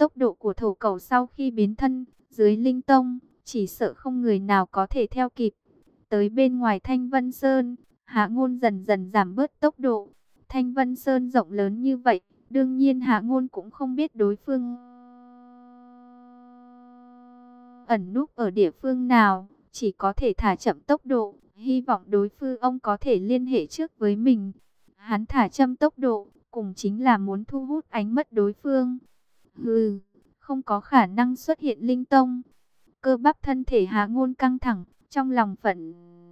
tốc độ của thổ cẩu sau khi biến thân dưới linh tông, chỉ sợ không người nào có thể theo kịp. Tới bên ngoài Thanh Vân Sơn, Hạ Ngôn dần dần giảm bớt tốc độ. Thanh Vân Sơn rộng lớn như vậy, đương nhiên Hạ Ngôn cũng không biết đối phương ẩn núp ở địa phương nào, chỉ có thể thả chậm tốc độ, hy vọng đối phương ông có thể liên hệ trước với mình. Hắn thả chậm tốc độ, cùng chính là muốn thu hút ánh mắt đối phương. Hừ, không có khả năng xuất hiện linh tông. Cơ bắp thân thể Hạ Ngôn căng thẳng, trong lòng phẫn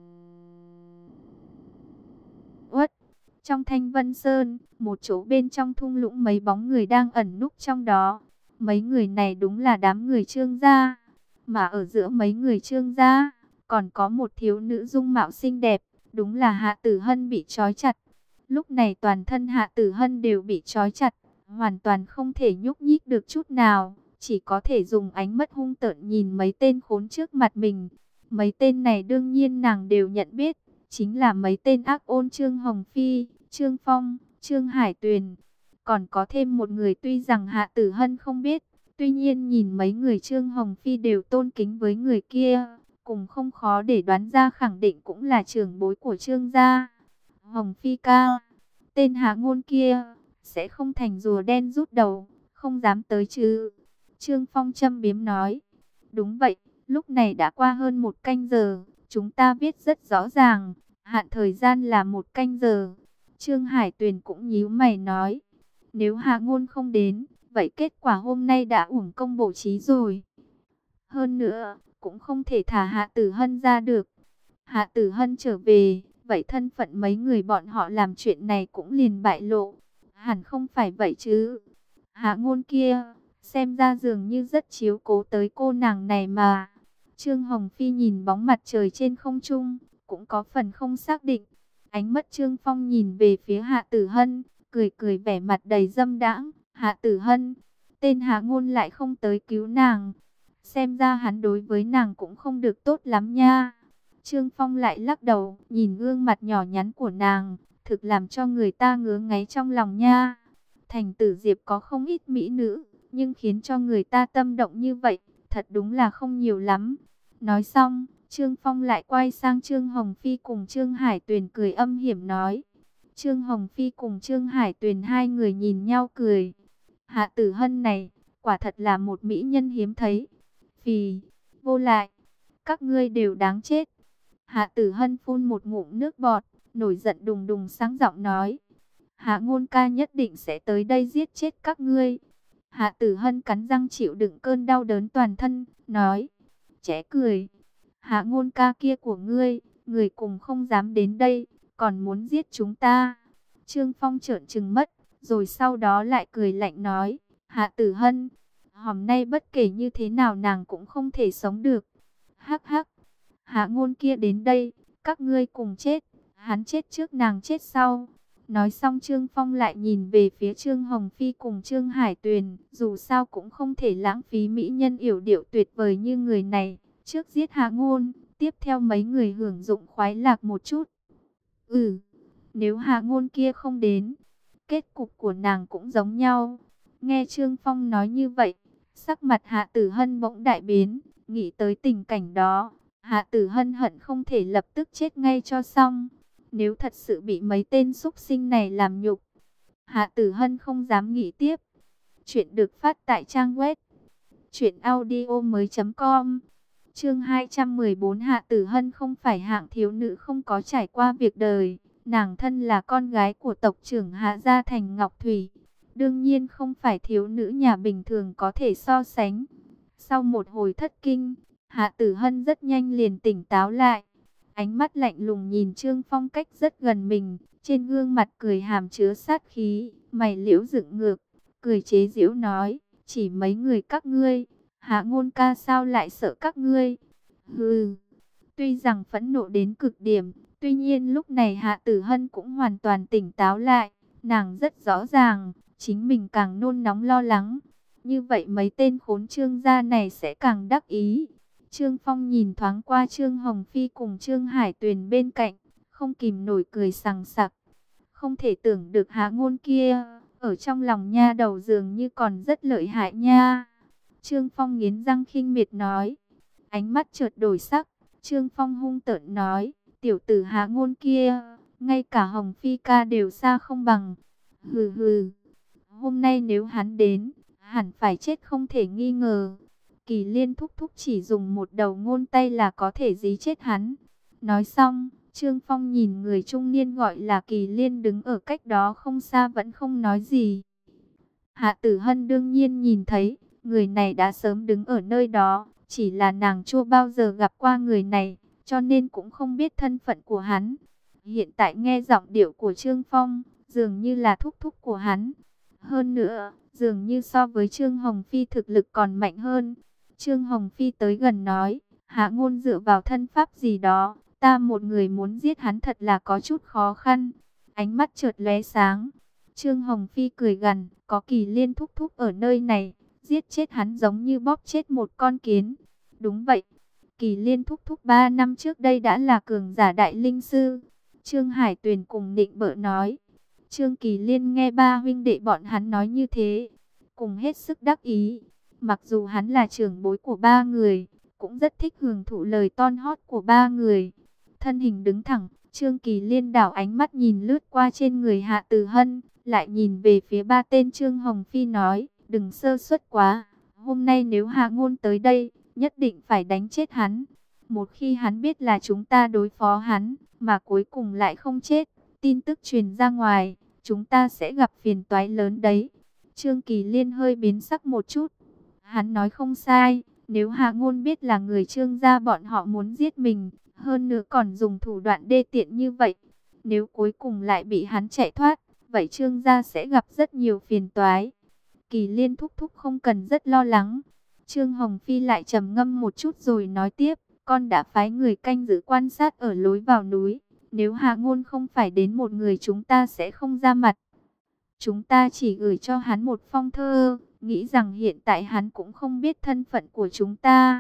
uất. Trong Thanh Vân Sơn, một chỗ bên trong thung lũng mấy bóng người đang ẩn núp trong đó. Mấy người này đúng là đám người Trương gia. Mà ở giữa mấy người Trương gia, còn có một thiếu nữ dung mạo xinh đẹp, đúng là Hạ Tử Hân bị trói chặt. Lúc này toàn thân Hạ Tử Hân đều bị trói chặt, hoàn toàn không thể nhúc nhích được chút nào, chỉ có thể dùng ánh mắt hung tợn nhìn mấy tên khốn trước mặt mình. Mấy tên này đương nhiên nàng đều nhận biết, chính là mấy tên ác ôn Trương Hồng Phi, Trương Phong, Trương Hải Tuyền. Còn có thêm một người tuy rằng Hạ Tử Hân không biết, tuy nhiên nhìn mấy người Trương Hồng Phi đều tôn kính với người kia, cùng không khó để đoán ra khẳng định cũng là trưởng bối của Trương gia. Hồng Phi ca, tên Hạ Ngôn kia, sẽ không thành rùa đen rút đầu, không dám tới chứ? Trương Phong châm biếm nói. Đúng vậy, lúc này đã qua hơn 1 canh giờ, chúng ta viết rất rõ ràng, hạn thời gian là 1 canh giờ. Trương Hải Tuyền cũng nhíu mày nói, nếu Hạ Ngôn không đến, vậy kết quả hôm nay đã uổng công bổ trí rồi. Hơn nữa, cũng không thể thả Hạ Tử Hân ra được. Hạ Tử Hân trở về, vậy thân phận mấy người bọn họ làm chuyện này cũng liền bại lộ. Hẳn không phải vậy chứ. Hạ Ngôn kia, xem ra dường như rất chiếu cố tới cô nàng này mà. Trương Hồng Phi nhìn bóng mặt trời trên không trung, cũng có phần không xác định. Ánh mắt Trương Phong nhìn về phía Hạ Tử Hân, cười cười vẻ mặt đầy dâm đãng. Hạ Tử Hân, tên Hạ Ngôn lại không tới cứu nàng. Xem ra hắn đối với nàng cũng không được tốt lắm nha. Trương Phong lại lắc đầu, nhìn gương mặt nhỏ nhắn của nàng, thực làm cho người ta ngứa ngáy trong lòng nha. Thành Tử Diệp có không ít mỹ nữ, nhưng khiến cho người ta tâm động như vậy, thật đúng là không nhiều lắm. Nói xong, Trương Phong lại quay sang Trương Hồng Phi cùng Trương Hải Tuyền cười âm hiểm nói. Trương Hồng Phi cùng Trương Hải Tuyền hai người nhìn nhau cười. Hạ Tử Hân này, quả thật là một mỹ nhân hiếm thấy. Phì, vô lại, các ngươi đều đáng chết. Hạ Tử Hân phun một ngụm nước bọt, nổi giận đùng đùng sáng giọng nói. Hạ Ngôn ca nhất định sẽ tới đây giết chết các ngươi. Hạ Tử Hân cắn răng chịu đựng cơn đau đớn toàn thân, nói. Trẻ cười. Hạ Ngôn ca kia của ngươi, người cùng không dám đến đây, còn muốn giết chúng ta. Trương Phong trợn trừng mắt, rồi sau đó lại cười lạnh nói. Hạ Tử Hân, hôm nay bất kể như thế nào nàng cũng không thể sống được. Hắc hắc. Hạ Ngôn kia đến đây, các ngươi cùng chết, hắn chết trước nàng chết sau. Nói xong Trương Phong lại nhìn về phía Trương Hồng Phi cùng Trương Hải Tuyền, dù sao cũng không thể lãng phí mỹ nhân yểu điệu tuyệt vời như người này, trước giết Hạ Ngôn, tiếp theo mấy người hưởng dụng khoái lạc một chút. Nếu Hạ Ngôn kia không đến, kết cục của nàng cũng giống nhau. Nghe Trương Phong nói như vậy, sắc mặt Hạ Tử Hân bỗng đại biến, nghĩ tới tình cảnh đó. Hạ Tử Hân hận không thể lập tức chết ngay cho xong. Nếu thật sự bị mấy tên súc sinh này làm nhục, Hạ Tử Hân không dám nghĩ tiếp. Chuyện được phát tại trang web truyệnaudiomoi.com. Chương 214. Hạ Tử Hân không phải hạng thiếu nữ không có trải qua việc đời. Nàng thân là con gái của tộc trưởng Hạ gia thành Ngọc Thủy, đương nhiên không phải thiếu nữ nhà bình thường có thể so sánh. Sau một hồi thất kinh, Hạ Tử Hân rất nhanh liền tỉnh táo lại. Ánh mắt lạnh lùng nhìn Trương Phong cách rất gần mình, trên gương mặt cười hàm chứa sát khí, mày liễu dựng ngược, cười chế giễu nói, chỉ mấy người các ngươi, Hạ Ngôn ca sao lại sợ các ngươi? Hừ. Tuy rằng phẫn nộ đến cực điểm, tuy nhiên lúc này Hạ Tử Hân cũng hoàn toàn tỉnh táo lại, nàng rất rõ ràng, chính mình càng nôn nóng lo lắng, như vậy mấy tên khốn Trương gia này sẽ càng đắc ý. Trương Phong nhìn thoáng qua Trương Hồng Phi cùng Trương Hải Tuyền bên cạnh, không kìm nổi cười sằng sặc. Không thể tưởng được Hạ Ngôn kia, ở trong lòng nha đầu dường như còn rất lợi hại nha. Trương Phong nghiến răng khinh miệt nói. Ánh mắt chợt đổi sắc, Trương Phong hung tợn nói, tiểu tử Hạ Ngôn kia, ngay cả Hồng Phi ca đều xa không bằng. Hừ hừ, hôm nay nếu hắn đến, hẳn phải chết không thể nghi ngờ. Kỳ Liên thúc thúc chỉ dùng một đầu ngôn tay là có thể dí chết hắn. Nói xong, Trương Phong nhìn người trung niên gọi là Kỳ Liên đứng ở cách đó không xa vẫn không nói gì. Hạ Tử Hân đương nhiên nhìn thấy, người này đã sớm đứng ở nơi đó, chỉ là nàng chưa bao giờ gặp qua người này, cho nên cũng không biết thân phận của hắn. Hiện tại nghe giọng điệu của Trương Phong, dường như là thúc thúc của hắn. Hơn nữa, dường như so với Trương Hồng Phi thực lực còn mạnh hơn. Trương Hồng Phi tới gần nói, Hạ Ngôn dựa vào thân pháp gì đó, ta một người muốn giết hắn thật là có chút khó khăn. Ánh mắt chợt lóe sáng. Trương Hồng Phi cười gằn, có Kỳ Liên thúc thúc ở nơi này, giết chết hắn giống như bóp chết một con kiến. Đúng vậy, Kỳ Liên thúc thúc 3 năm trước đây đã là cường giả đại linh sư. Trương Hải Tuyền cùng nịnh bợ nói. Trương Kỳ Liên nghe ba huynh đệ bọn hắn nói như thế, cùng hết sức đắc ý. Mặc dù hắn là trưởng bối của ba người, cũng rất thích hưởng thụ lời ton hót của ba người. Thân hình đứng thẳng, Trương Kỳ Liên đảo ánh mắt nhìn lướt qua trên người Hạ Tử Hân, lại nhìn về phía ba tên Trương Hồng Phi nói, đừng sơ suất quá, hôm nay nếu Hạ Ngôn tới đây, nhất định phải đánh chết hắn. Một khi hắn biết là chúng ta đối phó hắn, mà cuối cùng lại không chết, tin tức truyền ra ngoài, chúng ta sẽ gặp phiền toái lớn đấy. Trương Kỳ Liên hơi biến sắc một chút. Hắn nói không sai, nếu Hạ Ngôn biết là người Trương gia bọn họ muốn giết mình, hơn nữa còn dùng thủ đoạn đê tiện như vậy, nếu cuối cùng lại bị hắn chạy thoát, vậy Trương gia sẽ gặp rất nhiều phiền toái. Kỳ Liên thúc thúc không cần rất lo lắng. Trương Hồng Phi lại trầm ngâm một chút rồi nói tiếp, con đã phái người canh giữ quan sát ở lối vào núi. Nếu Hạ Ngôn không phải đến một người chúng ta sẽ không ra mặt. Chúng ta chỉ gửi cho hắn một phong thơ, nghĩ rằng hiện tại hắn cũng không biết thân phận của chúng ta.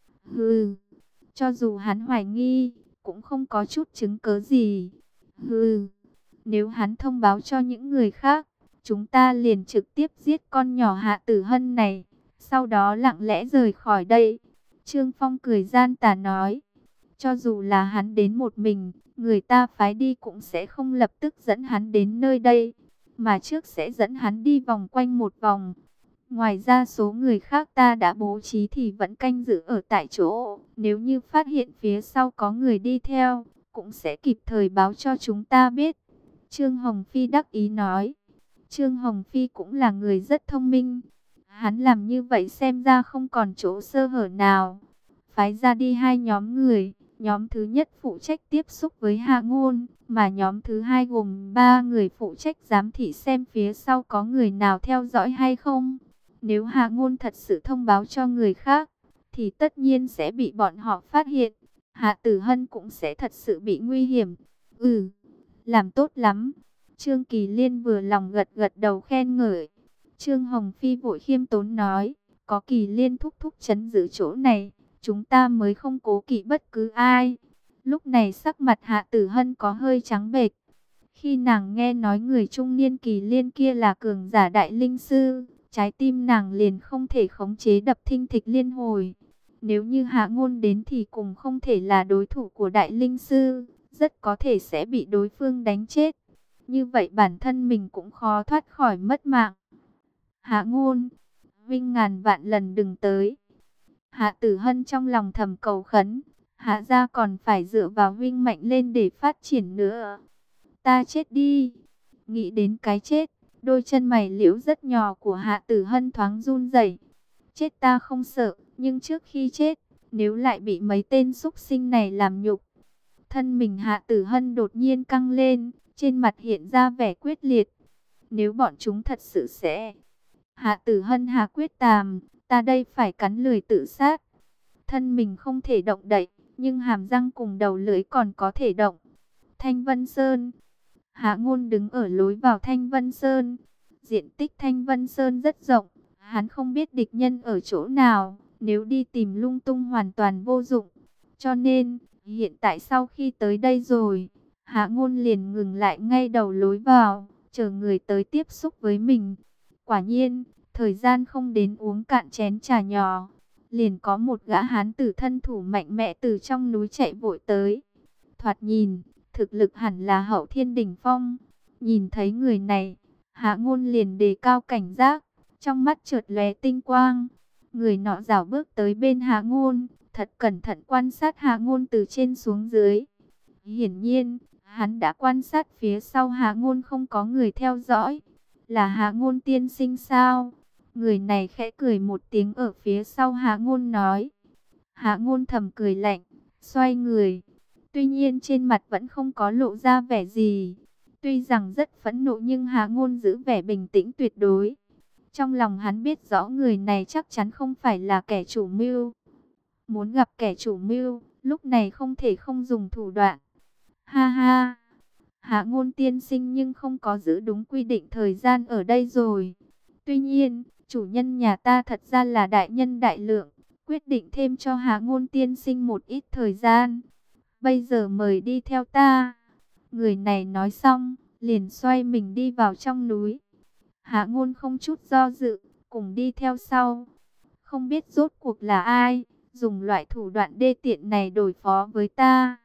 Hừ, cho dù hắn hoài nghi, cũng không có chút chứng cớ gì. Hừ, nếu hắn thông báo cho những người khác, chúng ta liền trực tiếp giết con nhỏ Hạ Tử Hân này, sau đó lặng lẽ rời khỏi đây. Trương Phong cười gian tà nói, cho dù là hắn đến một mình, người ta phái đi cũng sẽ không lập tức dẫn hắn đến nơi đây, mà trước sẽ dẫn hắn đi vòng quanh một vòng. Ngoài ra số người khác ta đã bố trí thì vẫn canh giữ ở tại chỗ. Nếu như phát hiện phía sau có người đi theo, cũng sẽ kịp thời báo cho chúng ta biết. Trương Hồng Phi đắc ý nói. Trương Hồng Phi cũng là người rất thông minh. Hắn làm như vậy xem ra không còn chỗ sơ hở nào. Phái ra đi hai nhóm người. Nhóm thứ nhất phụ trách tiếp xúc với Hạ Ngôn, mà nhóm thứ hai gồm 3 người phụ trách giám thị xem phía sau có người nào theo dõi hay không. Nếu Hạ Ngôn thật sự thông báo cho người khác, thì tất nhiên sẽ bị bọn họ phát hiện. Hạ Tử Hân cũng sẽ thật sự bị nguy hiểm. Làm tốt lắm. Trương Kỳ Liên vừa lòng gật gật đầu khen ngợi. Trương Hồng Phi vội khiêm tốn nói, có Kỳ Liên thúc thúc trấn giữ chỗ này, chúng ta mới không cố kỵ bất cứ ai. Lúc này sắc mặt Hạ Tử Hân có hơi trắng bệch. Khi nàng nghe nói người trung niên Kỳ Liên kia là cường giả đại linh sư, trái tim nàng liền không thể khống chế đập thình thịch liên hồi. Nếu như Hạ Ngôn đến thì cùng không thể là đối thủ của đại linh sư, rất có thể sẽ bị đối phương đánh chết. Như vậy bản thân mình cũng khó thoát khỏi mất mạng. Hạ Ngôn, Vinh ngàn vạn lần đừng tới. Hạ Tử Hân trong lòng thầm cầu khấn, Hạ gia còn phải dựa vào Vinh mạnh lên để phát triển nữa. Ta chết đi. Nghĩ đến cái chết, đôi chân mày liễu rất nhỏ của Hạ Tử Hân thoáng run rẩy. Chết ta không sợ, nhưng trước khi chết, nếu lại bị mấy tên xúc sinh này làm nhục. Thân mình Hạ Tử Hân đột nhiên căng lên, trên mặt hiện ra vẻ quyết liệt. Nếu bọn chúng thật sự sẽ... Hạ Tử Hân hạ quyết tàm, ta đây phải cắn lưỡi tự sát. Thân mình không thể động đậy, nhưng hàm răng cùng đầu lưỡi còn có thể động. Thanh Vân Sơn. Hạ Ngôn đứng ở lối vào Thanh Vân Sơn. Diện tích Thanh Vân Sơn rất rộng, hắn không biết địch nhân ở chỗ nào, nếu đi tìm lung tung hoàn toàn vô dụng. Cho nên, hiện tại sau khi tới đây rồi, Hạ Ngôn liền ngừng lại ngay đầu lối vào, chờ người tới tiếp xúc với mình. Quả nhiên, thời gian không đến uống cạn chén trà nhỏ, liền có một gã hán tử thân thủ mạnh mẽ từ trong núi chạy vội tới. Thoạt nhìn, thực lực hẳn là hậu thiên đỉnh phong. Nhìn thấy người này, Hạ Ngôn liền đề cao cảnh giác, trong mắt chợt lóe tinh quang. Người nọ rảo bước tới bên Hạ Ngôn, thật cẩn thận quan sát Hạ Ngôn từ trên xuống dưới. Hiển nhiên, hắn đã quan sát phía sau Hạ Ngôn không có người theo dõi. Là Hạ Ngôn tiên sinh sao? Người này khẽ cười một tiếng ở phía sau Hạ Ngôn nói. Hạ Ngôn thầm cười lạnh, xoay người. Tuy nhiên trên mặt vẫn không có lộ ra vẻ gì. Tuy rằng rất phẫn nộ nhưng Hạ Ngôn giữ vẻ bình tĩnh tuyệt đối. Trong lòng hắn biết rõ người này chắc chắn không phải là kẻ chủ mưu. Muốn gặp kẻ chủ mưu, lúc này không thể không dùng thủ đoạn. Ha ha, Hạ Ngôn tiên sinh nhưng không có giữ đúng quy định thời gian ở đây rồi. Tuy nhiên, chủ nhân nhà ta thật ra là đại nhân đại lượng, quyết định thêm cho Hạ Ngôn tiên sinh một ít thời gian. Bây giờ mời đi theo ta. Người này nói xong, liền xoay mình đi vào trong núi. Hạ Ngôn không chút do dự, cùng đi theo sau. Không biết rốt cuộc là ai, dùng loại thủ đoạn đê tiện này đối phó với ta.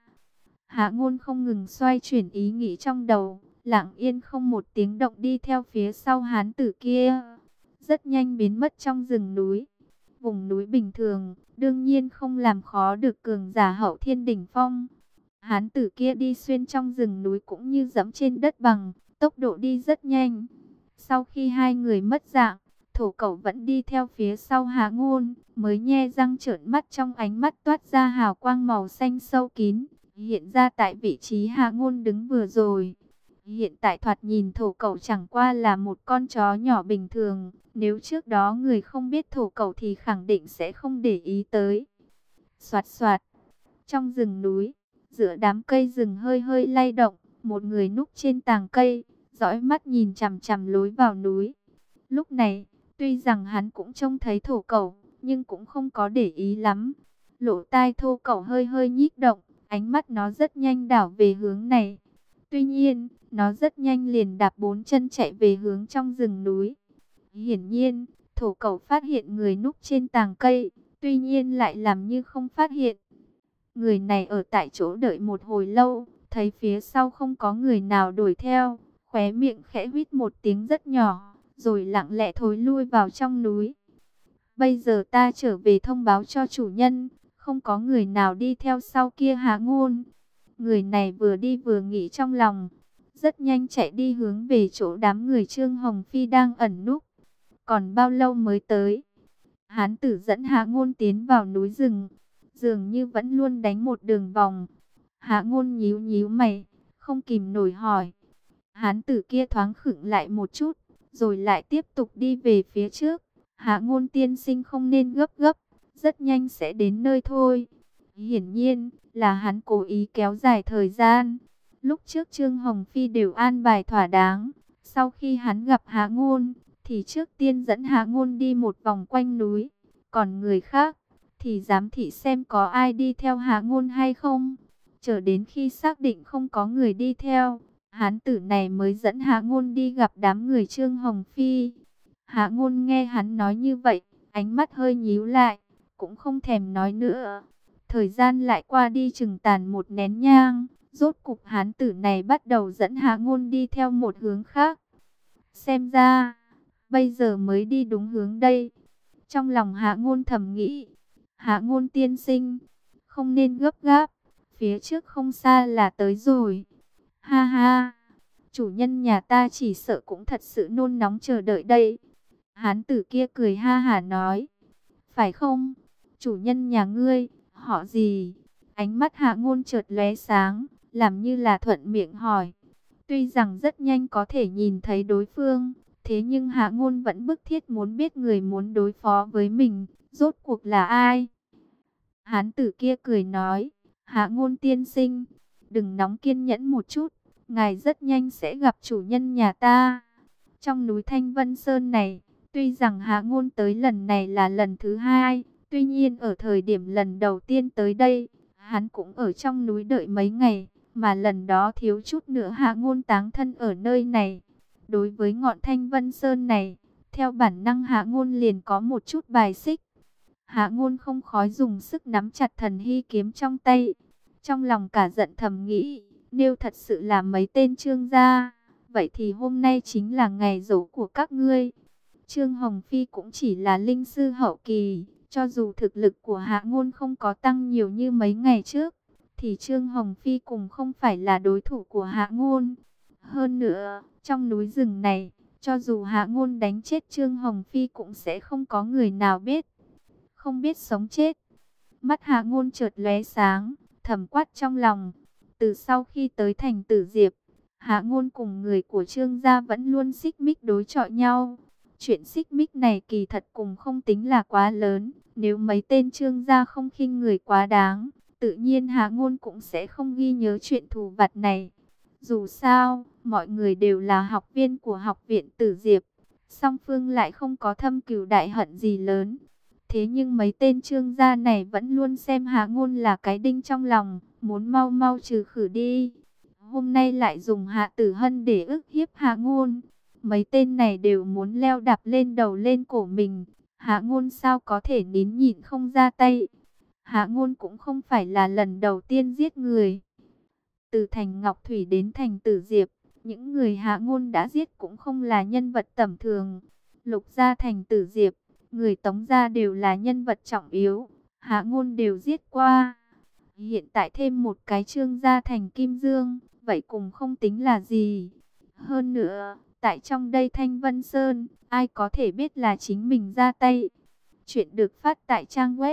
Hạ Ngôn không ngừng xoay chuyển ý nghĩ trong đầu, lặng yên không một tiếng động đi theo phía sau hán tử kia. Rất nhanh biến mất trong rừng núi. Vùng núi bình thường, đương nhiên không làm khó được cường giả hậu thiên đỉnh phong. Hán tử kia đi xuyên trong rừng núi cũng như dẫm trên đất bằng, tốc độ đi rất nhanh. Sau khi hai người mất dạng, Thổ Cẩu vẫn đi theo phía sau Hạ Ngôn, mới nhe răng trợn mắt, trong ánh mắt toát ra hào quang màu xanh sâu kín, hiện ra tại vị trí Hạ Ngôn đứng vừa rồi. Hiện tại thoạt nhìn Thổ Cẩu chẳng qua là một con chó nhỏ bình thường, nếu trước đó người không biết Thổ Cẩu thì khẳng định sẽ không để ý tới. Soạt soạt, trong rừng núi, giữa đám cây rừng hơi hơi lay động, một người núp trên tàng cây, dõi mắt nhìn chằm chằm lối vào núi. Lúc này, tuy rằng hắn cũng trông thấy Thổ Cẩu, nhưng cũng không có để ý lắm. Lỗ tai Thổ Cẩu hơi hơi nhích động, ánh mắt nó rất nhanh đảo về hướng này. Tuy nhiên, nó rất nhanh liền đạp bốn chân chạy về hướng trong rừng núi. Hiển nhiên, Thổ Cẩu phát hiện người núp trên tàng cây, tuy nhiên lại làm như không phát hiện. Người này ở tại chỗ đợi một hồi lâu, thấy phía sau không có người nào đuổi theo, khóe miệng khẽ huýt một tiếng rất nhỏ, rồi lặng lẽ thối lui vào trong núi. Bây giờ ta trở về thông báo cho chủ nhân, không có người nào đi theo sau kia Hạ Ngôn. Người này vừa đi vừa nghĩ trong lòng, rất nhanh chạy đi hướng về chỗ đám người Trương Hồng Phi đang ẩn núp. Còn bao lâu mới tới? Hán tử dẫn Hạ Ngôn tiến vào núi rừng, dường như vẫn luôn đánh một đường vòng. Hạ Ngôn nhíu nhíu mày, không kìm nổi hỏi. Hán tử kia thoáng khựng lại một chút, rồi lại tiếp tục đi về phía trước. Hạ Ngôn tiên sinh không nên gấp gấp, rất nhanh sẽ đến nơi thôi. Hiển nhiên là hắn cố ý kéo dài thời gian. Lúc trước Trương Hồng Phi đều an bài thỏa đáng. Sau khi hắn gặp Hạ Ngôn, thì trước tiên dẫn Hạ Ngôn đi một vòng quanh núi. Còn người khác, thì giám thị xem có ai đi theo Hạ Ngôn hay không. Chờ đến khi xác định không có người đi theo, hán tử này mới dẫn Hạ Ngôn đi gặp đám người Trương Hồng Phi. Hạ Ngôn nghe hắn nói như vậy, ánh mắt hơi nhíu lại, cũng không thèm nói nữa. Thời gian lại qua đi chừng tàn một nén nhang, rốt cục hán tử này bắt đầu dẫn Hạ Ngôn đi theo một hướng khác. Xem ra, bây giờ mới đi đúng hướng đây. Trong lòng Hạ Ngôn thầm nghĩ, Hạ Ngôn tiên sinh, không nên gấp gáp, phía trước không xa là tới rồi. Ha ha, chủ nhân nhà ta chỉ sợ cũng thật sự nôn nóng chờ đợi đây. Hán tử kia cười ha hả nói, phải không, chủ nhân nhà ngươi, họ gì? Ánh mắt Hạ Ngôn chợt lóe sáng, làm như là thuận miệng hỏi. Tuy rằng rất nhanh có thể nhìn thấy đối phương, thế nhưng Hạ Ngôn vẫn bức thiết muốn biết người muốn đối phó với mình, rốt cuộc là ai? Hán tử kia cười nói, Hạ Ngôn tiên sinh, đừng nóng kiên nhẫn một chút, ngài rất nhanh sẽ gặp chủ nhân nhà ta. Trong núi Thanh Vân Sơn này, tuy rằng Hạ Ngôn tới lần này là lần thứ hai, tuy nhiên ở thời điểm lần đầu tiên tới đây, hắn cũng ở trong núi đợi mấy ngày, mà lần đó thiếu chút nữa Hạ Ngôn táng thân ở nơi này. Đối với ngọn Thanh Vân Sơn này, theo bản năng Hạ Ngôn liền có một chút bài xích. Hạ Ngôn không khỏi dùng sức nắm chặt thần hy kiếm trong tay. Trong lòng cả giận thầm nghĩ, nếu thật sự là mấy tên Trương gia, vậy thì hôm nay chính là ngày giỗ của các ngươi. Trương Hồng Phi cũng chỉ là linh sư hậu kỳ, cho dù thực lực của Hạ Ngôn không có tăng nhiều như mấy ngày trước, thì Trương Hồng Phi cũng không phải là đối thủ của Hạ Ngôn. Hơn nữa, trong núi rừng này, cho dù Hạ Ngôn đánh chết Trương Hồng Phi cũng sẽ không có người nào biết, không biết sống chết. Mắt Hạ Ngôn chợt lóe sáng, thầm quát trong lòng. Từ sau khi tới thành Tử Diệp, Hạ Ngôn cùng người của Trương gia vẫn luôn xích mích đối chọi nhau. Chuyện xích mích này kỳ thật cùng không tính là quá lớn. Nếu mấy tên Trương gia không khinh người quá đáng, tự nhiên Hạ Ngôn cũng sẽ không ghi nhớ chuyện thù vặt này. Dù sao, mọi người đều là học viên của học viện Tử Diệp, song phương lại không có thâm cừu đại hận gì lớn. Thế nhưng mấy tên Trương gia này vẫn luôn xem Hạ Ngôn là cái đinh trong lòng, muốn mau mau trừ khử đi. Hôm nay lại dùng Hạ Tử Hân để ức hiếp Hạ Ngôn. Mấy tên này đều muốn leo đạp lên đầu lên cổ mình. Hạ Ngôn sao có thể nín nhịn không ra tay. Hạ Ngôn cũng không phải là lần đầu tiên giết người. Từ thành Ngọc Thủy đến thành Tử Diệp, những người Hạ Ngôn đã giết cũng không là nhân vật tầm thường. Lục gia thành Tử Diệp, người Tống gia đều là nhân vật trọng yếu, Hạ Ngôn đều giết qua. Hiện tại thêm một cái Trương gia thành Kim Dương, vậy cũng không tính là gì. Hơn nữa, tại trong đây Thanh Vân Sơn, ai có thể biết là chính mình ra tay. Chuyện được phát tại trang web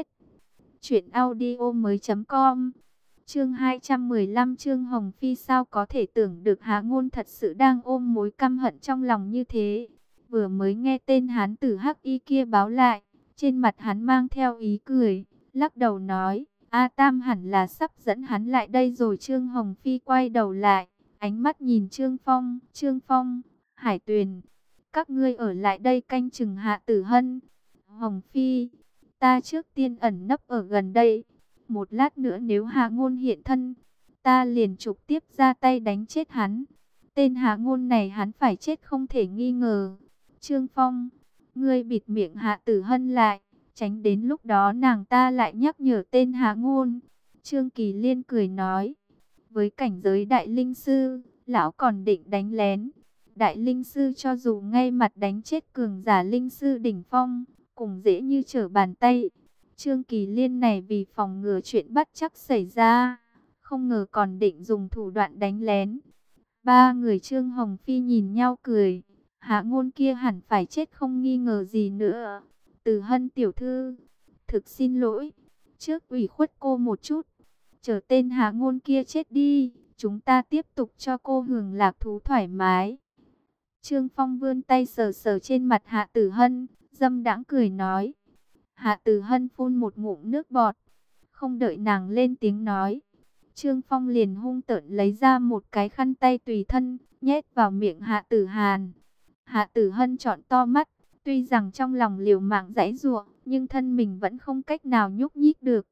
truyệnaudiomoi.com. Chương 215. Trương Hồng Phi sao có thể tưởng được Hạ Ngôn thật sự đang ôm mối căm hận trong lòng như thế. Vừa mới nghe tên hán tử hắc y kia báo lại, trên mặt hắn mang theo ý cười, lắc đầu nói, A Tam hẳn là sắp dẫn hắn lại đây rồi. Trương Hồng Phi quay đầu lại, ánh mắt nhìn Trương Phong, Hải Tuyền, các ngươi ở lại đây canh chừng Hạ Tử Hân. Hồng Phi, ta trước tiên ẩn nấp ở gần đây, một lát nữa nếu Hạ Ngôn hiện thân, ta liền trực tiếp ra tay đánh chết hắn. Tên Hạ Ngôn này hắn phải chết không thể nghi ngờ. Trương Phong, ngươi bịt miệng Hạ Tử Hân lại, tránh đến lúc đó nàng ta lại nhắc nhở tên Hạ Ngôn. Trương Kỳ Liên cười nói, với cảnh giới đại linh sư, lão còn định đánh lén. Đại linh sư cho dù ngay mặt đánh chết cường giả linh sư đỉnh phong, cũng dễ như trở bàn tay. Trương Kỳ Liên này vì phòng ngừa chuyện bất trắc xảy ra, không ngờ còn định dùng thủ đoạn đánh lén. Ba người Trương Hồng Phi nhìn nhau cười. Hạ Ngôn kia hẳn phải chết không nghi ngờ gì nữa. Tử Hân tiểu thư, thực xin lỗi, trước ủy khuất cô một chút. Chờ tên Hạ Ngôn kia chết đi, chúng ta tiếp tục cho cô hưởng lạc thú thoải mái. Trương Phong vươn tay sờ sờ trên mặt Hạ Tử Hân, dâm đãng cười nói. Hạ Tử Hân phun một ngụm nước bọt, không đợi nàng lên tiếng nói, Trương Phong liền hung tợn lấy ra một cái khăn tay tùy thân, nhét vào miệng Hạ Tử Hàn. Hạ Tử Hân trọn to mắt, tuy rằng trong lòng liều mạng giãy giụa, nhưng thân mình vẫn không cách nào nhúc nhích được.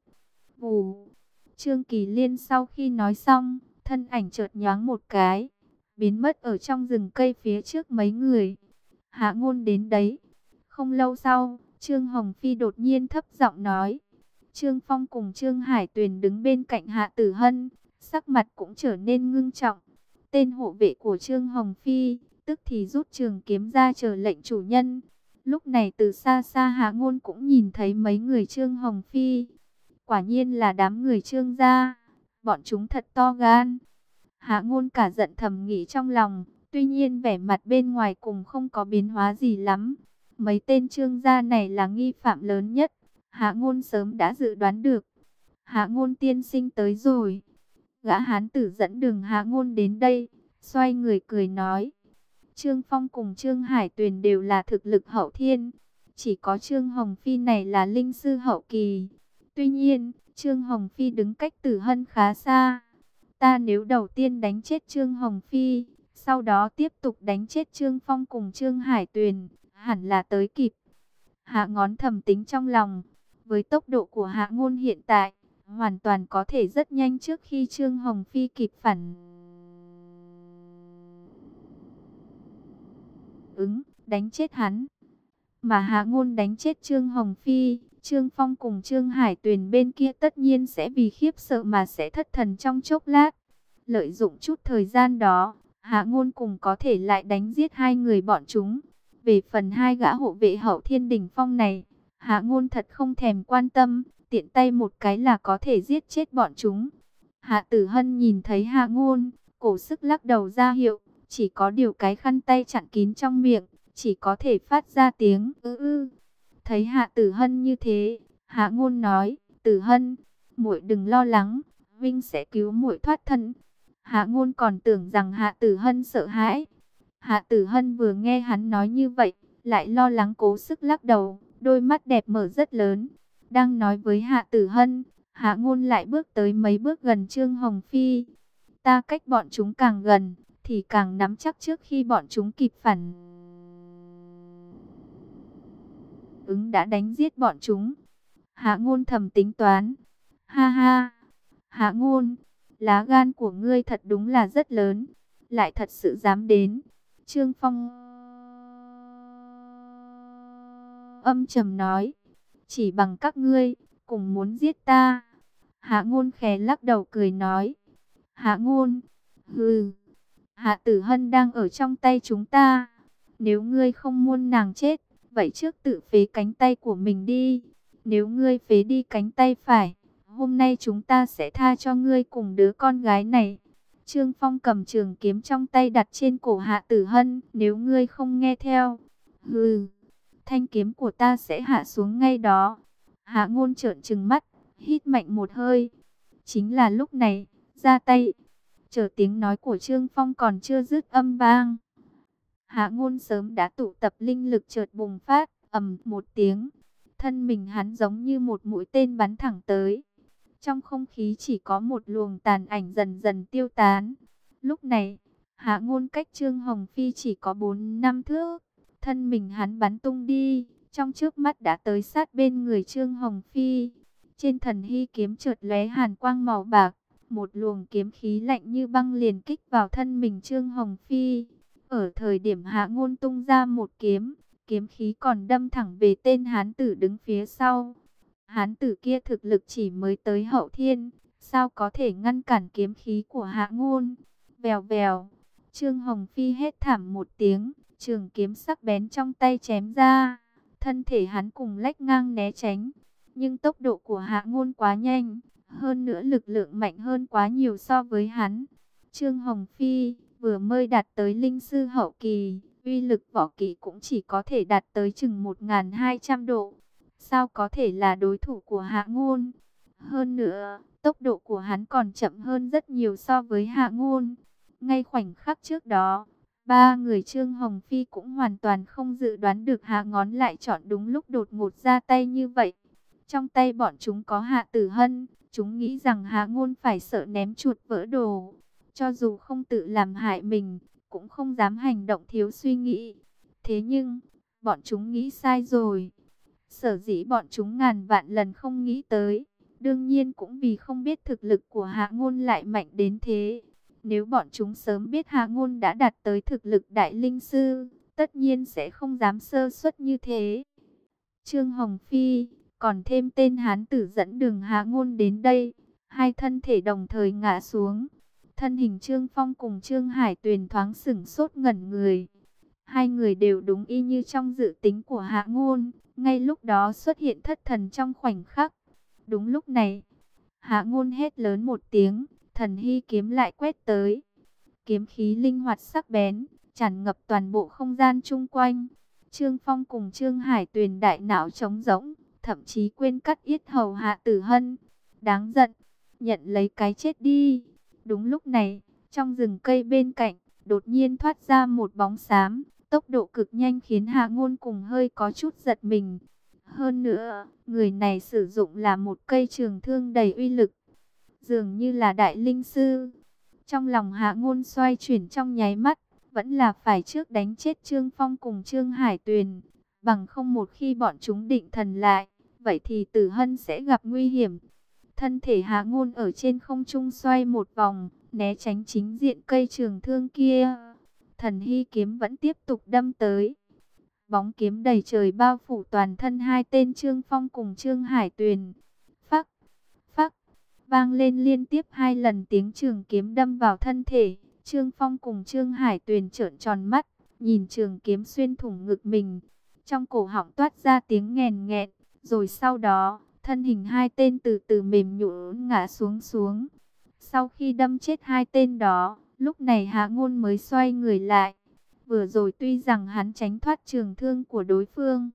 Vù. Trương Kỳ Liên sau khi nói xong, thân ảnh chợt nhoáng một cái, biến mất ở trong rừng cây phía trước mấy người. Hạ Ngôn đến đấy. Không lâu sau, Trương Hồng Phi đột nhiên thấp giọng nói. Trương Phong cùng Trương Hải Tuyền đứng bên cạnh Hạ Tử Hân, sắc mặt cũng trở nên ngưng trọng. Tên hộ vệ của Trương Hồng Phi tức thì rút trường kiếm ra chờ lệnh chủ nhân. Lúc này từ xa xa Hạ Ngôn cũng nhìn thấy mấy người Trương Hồng Phi. Quả nhiên là đám người Trương gia, bọn chúng thật to gan. Hạ Ngôn cả giận thầm nghĩ trong lòng, tuy nhiên vẻ mặt bên ngoài cùng không có biến hóa gì lắm. Mấy tên Trương gia này là nghi phạm lớn nhất, Hạ Ngôn sớm đã dự đoán được. Hạ Ngôn tiên sinh tới rồi. Gã hán tử dẫn đường Hạ Ngôn đến đây, xoay người cười nói. Trương Phong cùng Trương Hải Tuyền đều là thực lực hậu thiên, chỉ có Trương Hồng Phi này là linh sư hậu kỳ. Tuy nhiên, Trương Hồng Phi đứng cách Tử Hân khá xa. Ta nếu đầu tiên đánh chết Trương Hồng Phi, sau đó tiếp tục đánh chết Trương Phong cùng Trương Hải Tuyền, hẳn là tới kịp. Hạ Ngón thầm tính trong lòng, với tốc độ của Hạ Ngôn hiện tại, hoàn toàn có thể rất nhanh trước khi Trương Hồng Phi kịp phản đánh chết hắn. Mà Hạ Ngôn đánh chết Trương Hồng Phi, Trương Phong cùng Trương Hải Tuyền bên kia tất nhiên sẽ vì khiếp sợ mà sẽ thất thần trong chốc lát. Lợi dụng chút thời gian đó, Hạ Ngôn cùng có thể lại đánh giết hai người bọn chúng. Về phần hai gã hộ vệ Hậu Thiên Đỉnh Phong này, Hạ Ngôn thật không thèm quan tâm, tiện tay một cái là có thể giết chết bọn chúng. Hạ Tử Hân nhìn thấy Hạ Ngôn, cổ sức lắc đầu ra hiệu, chỉ có điều cái khăn tay chặn kín trong miệng, chỉ có thể phát ra tiếng ư. Thấy Hạ Tử Hân như thế, Hạ Ngôn nói, Tử Hân, muội đừng lo lắng, Vinh sẽ cứu muội thoát thân. Hạ Ngôn còn tưởng rằng Hạ Tử Hân sợ hãi. Hạ Tử Hân vừa nghe hắn nói như vậy, lại lo lắng cố sức lắc đầu, đôi mắt đẹp mở rất lớn. Đang nói với Hạ Tử Hân, Hạ Ngôn lại bước tới mấy bước gần Trương Hồng Phi. Ta cách bọn chúng càng gần, thì càng nắm chắc trước khi bọn chúng kịp phản ứng đã đánh giết bọn chúng. Hạ Ngôn thầm tính toán. Ha ha, Hạ Ngôn, lá gan của ngươi thật đúng là rất lớn, lại thật sự dám đến. Trương Phong âm trầm nói, chỉ bằng các ngươi, cùng muốn giết ta. Hạ Ngôn khẽ lắc đầu cười nói, Hạ Ngôn, hừ, Hạ Tử Hân đang ở trong tay chúng ta. Nếu ngươi không muốn nàng chết, vậy trước tự phế cánh tay của mình đi. Nếu ngươi phế đi cánh tay phải, hôm nay chúng ta sẽ tha cho ngươi cùng đứa con gái này. Trương Phong cầm trường kiếm trong tay đặt trên cổ Hạ Tử Hân. Nếu ngươi không nghe theo, hừ, thanh kiếm của ta sẽ hạ xuống ngay đó. Hạ Ngôn trợn trừng mắt, hít mạnh một hơi. Chính là lúc này, ra tay. Chờ tiếng nói của Trương Phong còn chưa dứt âm vang, Hạ Ngôn sớm đã tụ tập linh lực chợt bùng phát, ầm một tiếng. Thân mình hắn giống như một mũi tên bắn thẳng tới. Trong không khí chỉ có một luồng tàn ảnh dần dần tiêu tán. Lúc này, Hạ Ngôn cách Trương Hồng Phi chỉ có 4-5 thước. Thân mình hắn bắn tung đi, trong chớp mắt đã tới sát bên người Trương Hồng Phi. Trên thần hy kiếm chợt lóe hàn quang màu bạc. Một luồng kiếm khí lạnh như băng liền kích vào thân mình Trương Hồng Phi. Ở thời điểm Hạ Ngôn tung ra một kiếm, kiếm khí còn đâm thẳng về tên hán tử đứng phía sau. Hán tử kia thực lực chỉ mới tới hậu thiên, sao có thể ngăn cản kiếm khí của Hạ Ngôn. Vèo vèo, Trương Hồng Phi hét thảm một tiếng, trường kiếm sắc bén trong tay chém ra. Thân thể hắn cùng lách ngang né tránh, nhưng tốc độ của Hạ Ngôn quá nhanh, hơn nữa lực lượng mạnh hơn quá nhiều so với hắn. Trương Hồng Phi vừa mới đạt tới linh sư hậu kỳ, uy lực võ kỹ cũng chỉ có thể đạt tới chừng 1200 độ. Sao có thể là đối thủ của Hạ Ngôn? Hơn nữa, tốc độ của hắn còn chậm hơn rất nhiều so với Hạ Ngôn. Ngay khoảnh khắc trước đó, ba người Trương Hồng Phi cũng hoàn toàn không dự đoán được Hạ Ngón lại chọn đúng lúc đột ngột ra tay như vậy. Trong tay bọn chúng có Hạ Tử Hân, chúng nghĩ rằng Hạ Ngôn phải sợ ném chuột vỡ đồ. Cho dù không tự làm hại mình, cũng không dám hành động thiếu suy nghĩ. Thế nhưng, bọn chúng nghĩ sai rồi. Sở dĩ bọn chúng ngàn vạn lần không nghĩ tới, đương nhiên cũng vì không biết thực lực của Hạ Ngôn lại mạnh đến thế. Nếu bọn chúng sớm biết Hạ Ngôn đã đạt tới thực lực đại linh sư, tất nhiên sẽ không dám sơ suất như thế. Trương Hồng Phi, còn thêm tên hán tử dẫn đường Hạ Ngôn đến đây, hai thân thể đồng thời ngã xuống. Thân hình Trương Phong cùng Trương Hải Tuyền thoáng sửng sốt ngẩn người. Hai người đều đúng y như trong dự tính của Hạ Ngôn, ngay lúc đó xuất hiện thất thần trong khoảnh khắc. Đúng lúc này, Hạ Ngôn hét lớn một tiếng, thần hy kiếm lại quét tới. Kiếm khí linh hoạt sắc bén, tràn ngập toàn bộ không gian chung quanh. Trương Phong cùng Trương Hải Tuyền đại não trống rỗng, thậm chí quên cắt yết hầu Hạ Tử Hân. Đáng giận, nhận lấy cái chết đi. Đúng lúc này, trong rừng cây bên cạnh, đột nhiên thoát ra một bóng xám, tốc độ cực nhanh khiến Hạ Ngôn cùng hơi có chút giật mình. Hơn nữa, người này sử dụng là một cây trường thương đầy uy lực, dường như là đại linh sư. Trong lòng Hạ Ngôn xoay chuyển trong nháy mắt, vẫn là phải trước đánh chết Trương Phong cùng Trương Hải Tuyền, bằng không một khi bọn chúng định thần lại, vậy thì Tử Hân sẽ gặp nguy hiểm. Thân thể Hạ Ngôn ở trên không trung xoay một vòng, né tránh chính diện cây trường thương kia. Thần hy kiếm vẫn tiếp tục đâm tới. Bóng kiếm đầy trời bao phủ toàn thân hai tên Trương Phong cùng Trương Hải Tuyền. Phắc, phắc, vang lên liên tiếp hai lần tiếng trường kiếm đâm vào thân thể. Trương Phong cùng Trương Hải Tuyền trợn tròn mắt, nhìn trường kiếm xuyên thủng ngực mình. Trong cổ họng toát ra tiếng nghèn nghẹn, rồi sau đó, thân hình hai tên từ từ mềm nhũn ngã xuống. Sau khi đâm chết hai tên đó, lúc này Hạ Ngôn mới xoay người lại. Vừa rồi tuy rằng hắn tránh thoát trường thương của đối phương,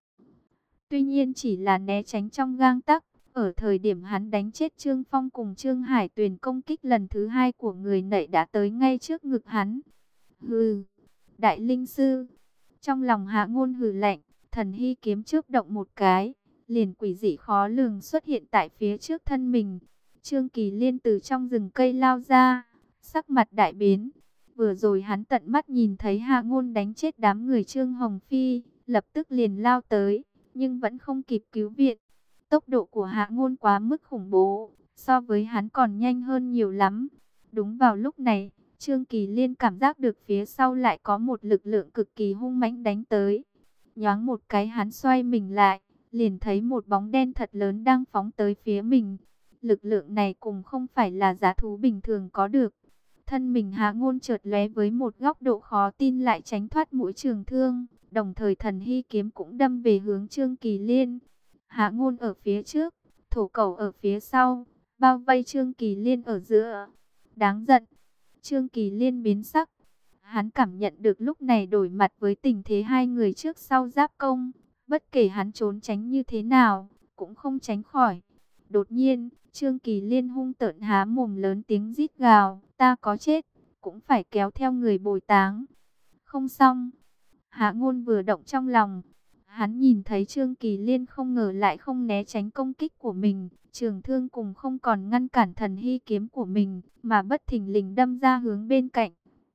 tuy nhiên chỉ là né tránh trong gang tắc. Ở thời điểm hắn đánh chết Trương Phong cùng Trương Hải Tuyền, công kích lần thứ hai của người nậy đã tới ngay trước ngực hắn. Hừ, Đại Linh Sư. Trong lòng Hạ Ngôn hừ lạnh, thần hy kiếm chớp động một cái, liền quỷ dị khó lường xuất hiện tại phía trước thân mình. Trương Kỳ Liên từ trong rừng cây lao ra, sắc mặt đại biến. Vừa rồi hắn tận mắt nhìn thấy Hạ Ngôn đánh chết đám người Trương Hồng Phi, lập tức liền lao tới, nhưng vẫn không kịp cứu viện. Tốc độ của Hạ Ngôn quá mức khủng bố, so với hắn còn nhanh hơn nhiều lắm. Đúng vào lúc này, Trương Kỳ Liên cảm giác được phía sau lại có một lực lượng cực kỳ hung mãnh đánh tới. Nhoáng một cái hắn xoay mình lại, liền thấy một bóng đen thật lớn đang phóng tới phía mình. Lực lượng này cũng không phải là dã thú bình thường có được. Thân mình Hạ Ngôn chợt lóe với một góc độ khó tin lại tránh thoát mũi trường thương, đồng thời thần hy kiếm cũng đâm về hướng Trương Kỳ Liên. Hạ Ngôn ở phía trước, Thổ Cẩu ở phía sau, bao vây Trương Kỳ Liên ở giữa. Đáng giận. Trương Kỳ Liên biến sắc. Hắn cảm nhận được lúc này đổi mặt với tình thế hai người trước sau giáp công, bất kể hắn trốn tránh như thế nào, cũng không tránh khỏi. Đột nhiên, Trương Kỳ Liên hung tợn há mồm lớn tiếng rít gào, ta có chết, cũng phải kéo theo người bồi táng. Không xong. Hạ Ngôn vừa động trong lòng, hắn nhìn thấy Trương Kỳ Liên không ngờ lại không né tránh công kích của mình, trường thương cùng không còn ngăn cản thần hy kiếm của mình, mà bất thình lình đâm ra hướng bên cạnh.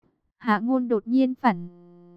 Hạ Ngôn đột nhiên phản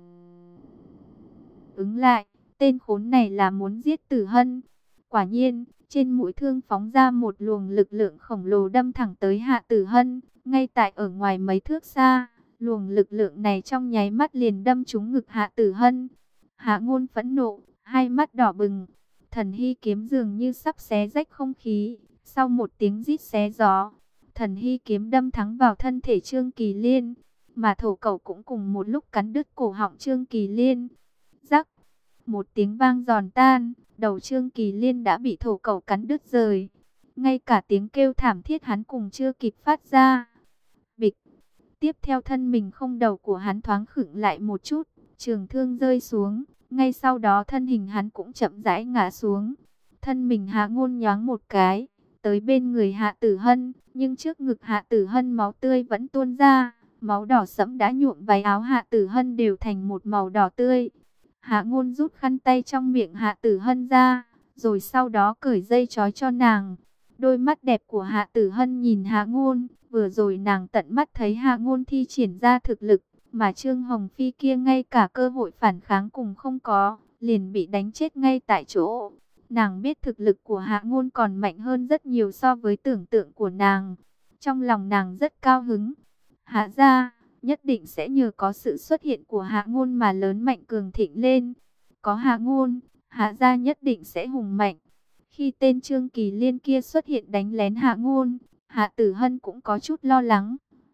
ứng lại, tên khốn này là muốn giết Tử Hân. Quả nhiên, trên mũi thương phóng ra một luồng lực lượng khổng lồ đâm thẳng tới Hạ Tử Hân, ngay tại ở ngoài mấy thước xa. Luồng lực lượng này trong nháy mắt liền đâm trúng ngực Hạ Tử Hân. Hạ Ngôn phẫn nộ, hai mắt đỏ bừng, thần hy kiếm dường như sắp xé rách không khí. Sau một tiếng rít xé gió, thần hy kiếm đâm thẳng vào thân thể Trương Kỳ Liên, mà Thổ Cẩu cũng cùng một lúc cắn đứt cổ họng Trương Kỳ Liên. Rắc, một tiếng vang giòn tan, đầu Trương Kỳ Liên đã bị Thổ Cẩu cắn đứt rời. Ngay cả tiếng kêu thảm thiết hắn cùng chưa kịp phát ra. Bịch, tiếp theo thân mình không đầu của hắn thoáng khựng lại một chút, trường thương rơi xuống, ngay sau đó thân hình hắn cũng chậm rãi ngã xuống. Thân mình Hạ Ngôn nhoáng một cái, tới bên người Hạ Tử Hân, nhưng trước ngực Hạ Tử Hân máu tươi vẫn tuôn ra, máu đỏ sẫm đã nhuộm váy áo Hạ Tử Hân đều thành một màu đỏ tươi. Hạ Ngôn rút khăn tay trong miệng Hạ Tử Hân ra, rồi sau đó cởi dây trói cho nàng. Đôi mắt đẹp của Hạ Tử Hân nhìn Hạ Ngôn, vừa rồi nàng tận mắt thấy Hạ Ngôn thi triển ra thực lực, mà Trương Hồng Phi kia ngay cả cơ hội phản kháng cùng không có, liền bị đánh chết ngay tại chỗ. Nàng biết thực lực của Hạ Ngôn còn mạnh hơn rất nhiều so với tưởng tượng của nàng. Trong lòng nàng rất cao hứng. Hạ gia nhất định sẽ nhờ có sự xuất hiện của Hạ Ngôn mà lớn mạnh cường thịnh lên. Có Hạ Ngôn, Hạ gia nhất định sẽ hùng mạnh. Khi tên Trương Kỳ Liên kia xuất hiện đánh lén Hạ Ngôn, Hạ Tử Hân cũng có chút lo lắng.